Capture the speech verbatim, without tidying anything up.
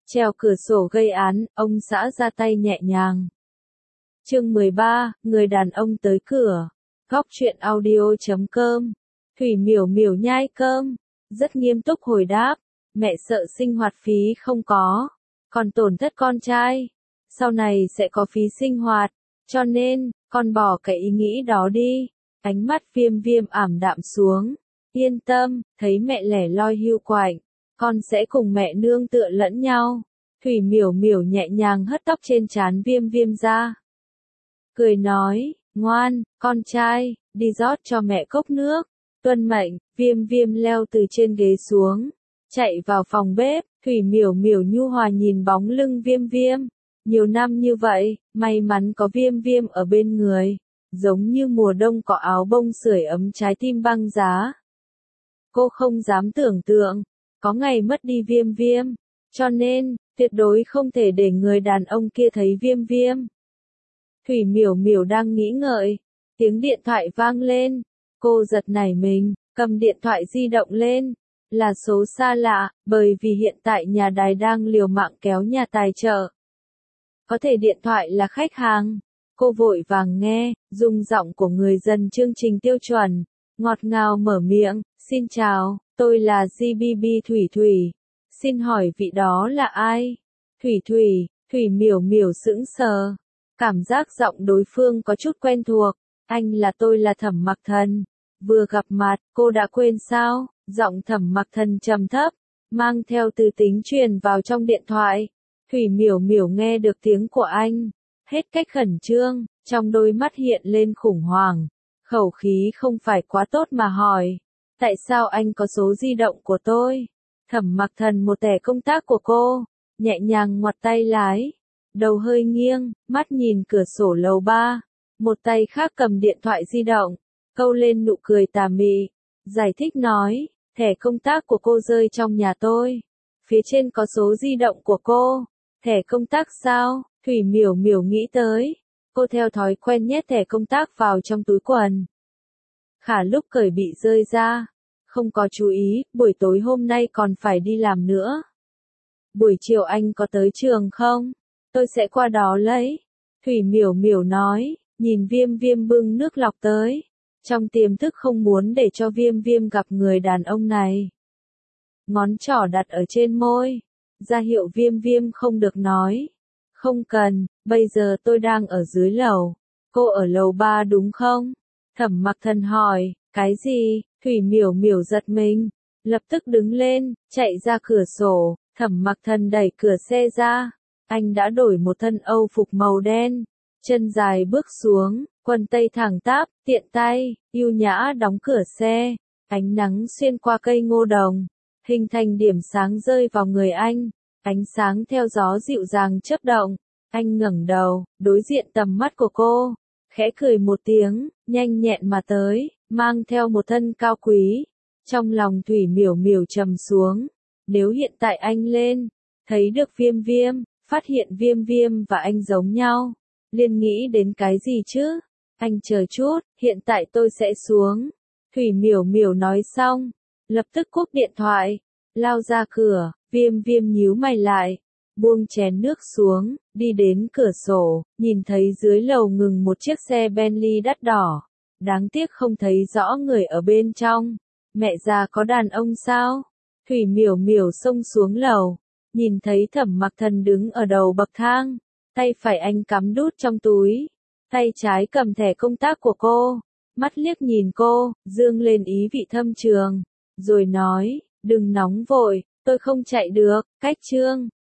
Trèo cửa sổ gây án, ông xã ra tay nhẹ nhàng. Chương mười ba, người đàn ông tới cửa. Góc truyện audio chấm com. Thủy Miểu Miểu nhai cơm, rất nghiêm túc hồi đáp, mẹ sợ sinh hoạt phí không có, còn tổn thất con trai, sau này sẽ có phí sinh hoạt, cho nên, con bỏ cái ý nghĩ đó đi. Ánh mắt Viêm Viêm ảm đạm xuống, yên tâm, thấy mẹ lẻ loi hiu quạnh, con sẽ cùng mẹ nương tựa lẫn nhau. Thủy Miểu Miểu nhẹ nhàng hất tóc trên trán Viêm Viêm ra, cười nói, ngoan, con trai, đi rót cho mẹ cốc nước. Tuân mệnh. Viêm Viêm leo từ trên ghế xuống, chạy vào phòng bếp. Thủy Miểu Miểu nhu hòa nhìn bóng lưng Viêm Viêm. Nhiều năm như vậy, may mắn có Viêm Viêm ở bên người, giống như mùa đông có áo bông sưởi ấm trái tim băng giá. Cô không dám tưởng tượng, có ngày mất đi Viêm Viêm, cho nên, tuyệt đối không thể để người đàn ông kia thấy Viêm Viêm. Thủy Miểu Miểu đang nghĩ ngợi, tiếng điện thoại vang lên, cô giật nảy mình, cầm điện thoại di động lên, là số xa lạ, bởi vì hiện tại nhà đài đang liều mạng kéo nhà tài trợ. Có thể điện thoại là khách hàng, cô vội vàng nghe, dùng giọng của người dân chương trình tiêu chuẩn, ngọt ngào mở miệng, xin chào, tôi là giê bê bê Thủy Thủy, xin hỏi vị đó là ai? Thủy Thủy, Thủy Miểu Miểu sững sờ. Cảm giác giọng đối phương có chút quen thuộc, anh là tôi là Thẩm Mặc Thần, vừa gặp mặt, cô đã quên sao? Giọng Thẩm Mặc Thần trầm thấp, mang theo từ tính truyền vào trong điện thoại. Thủy Miểu Miểu nghe được tiếng của anh, hết cách khẩn trương, trong đôi mắt hiện lên khủng hoảng, khẩu khí không phải quá tốt mà hỏi, tại sao anh có số di động của tôi? Thẩm Mặc Thần một tẻ công tác của cô, nhẹ nhàng ngoặt tay lái. Đầu hơi nghiêng, mắt nhìn cửa sổ lầu ba, một tay khác cầm điện thoại di động, câu lên nụ cười tà mị, giải thích nói, thẻ công tác của cô rơi trong nhà tôi, phía trên có số di động của cô. Thẻ công tác sao? Thủy Miểu Miểu nghĩ tới, cô theo thói quen nhét thẻ công tác vào trong túi quần. Khả lúc cởi bị rơi ra, không có chú ý, buổi tối hôm nay còn phải đi làm nữa. Buổi chiều anh có tới trường không? Tôi sẽ qua đó lấy. Thủy Miểu Miểu nói, nhìn Viêm Viêm bưng nước lọc tới. Trong tiềm thức không muốn để cho Viêm Viêm gặp người đàn ông này. Ngón trỏ đặt ở trên môi, ra hiệu Viêm Viêm không được nói. Không cần, bây giờ tôi đang ở dưới lầu. Cô ở lầu ba đúng không? Thẩm Mặc Thần hỏi, cái gì? Thủy Miểu Miểu giật mình, lập tức đứng lên, chạy ra cửa sổ. Thẩm Mặc Thần đẩy cửa xe ra. Anh đã đổi một thân Âu phục màu đen, chân dài bước xuống, quần tây thẳng tắp, tiện tay, yêu nhã đóng cửa xe. Ánh nắng xuyên qua cây ngô đồng, hình thành điểm sáng rơi vào người anh, ánh sáng theo gió dịu dàng chớp động. Anh ngẩng đầu, đối diện tầm mắt của cô, khẽ cười một tiếng, nhanh nhẹn mà tới, mang theo một thân cao quý. Trong lòng Thủy Miểu Miểu trầm xuống, nếu hiện tại anh lên, thấy được Viêm Viêm, phát hiện Viêm Viêm và anh giống nhau, liền nghĩ đến cái gì chứ? Anh chờ chút, hiện tại tôi sẽ xuống. Thủy Miểu Miểu nói xong, lập tức cúp điện thoại, lao ra cửa. Viêm Viêm nhíu mày lại, buông chén nước xuống, đi đến cửa sổ, nhìn thấy dưới lầu ngừng một chiếc xe Bentley đắt đỏ. Đáng tiếc không thấy rõ người ở bên trong. Mẹ già có đàn ông sao? Thủy Miểu Miểu xông xuống lầu, nhìn thấy Thẩm Mặc Thần đứng ở đầu bậc thang, tay phải anh cắm đút trong túi, tay trái cầm thẻ công tác của cô, mắt liếc nhìn cô, dương lên ý vị thâm trường, rồi nói, đừng nóng vội, tôi không chạy được, cách chương.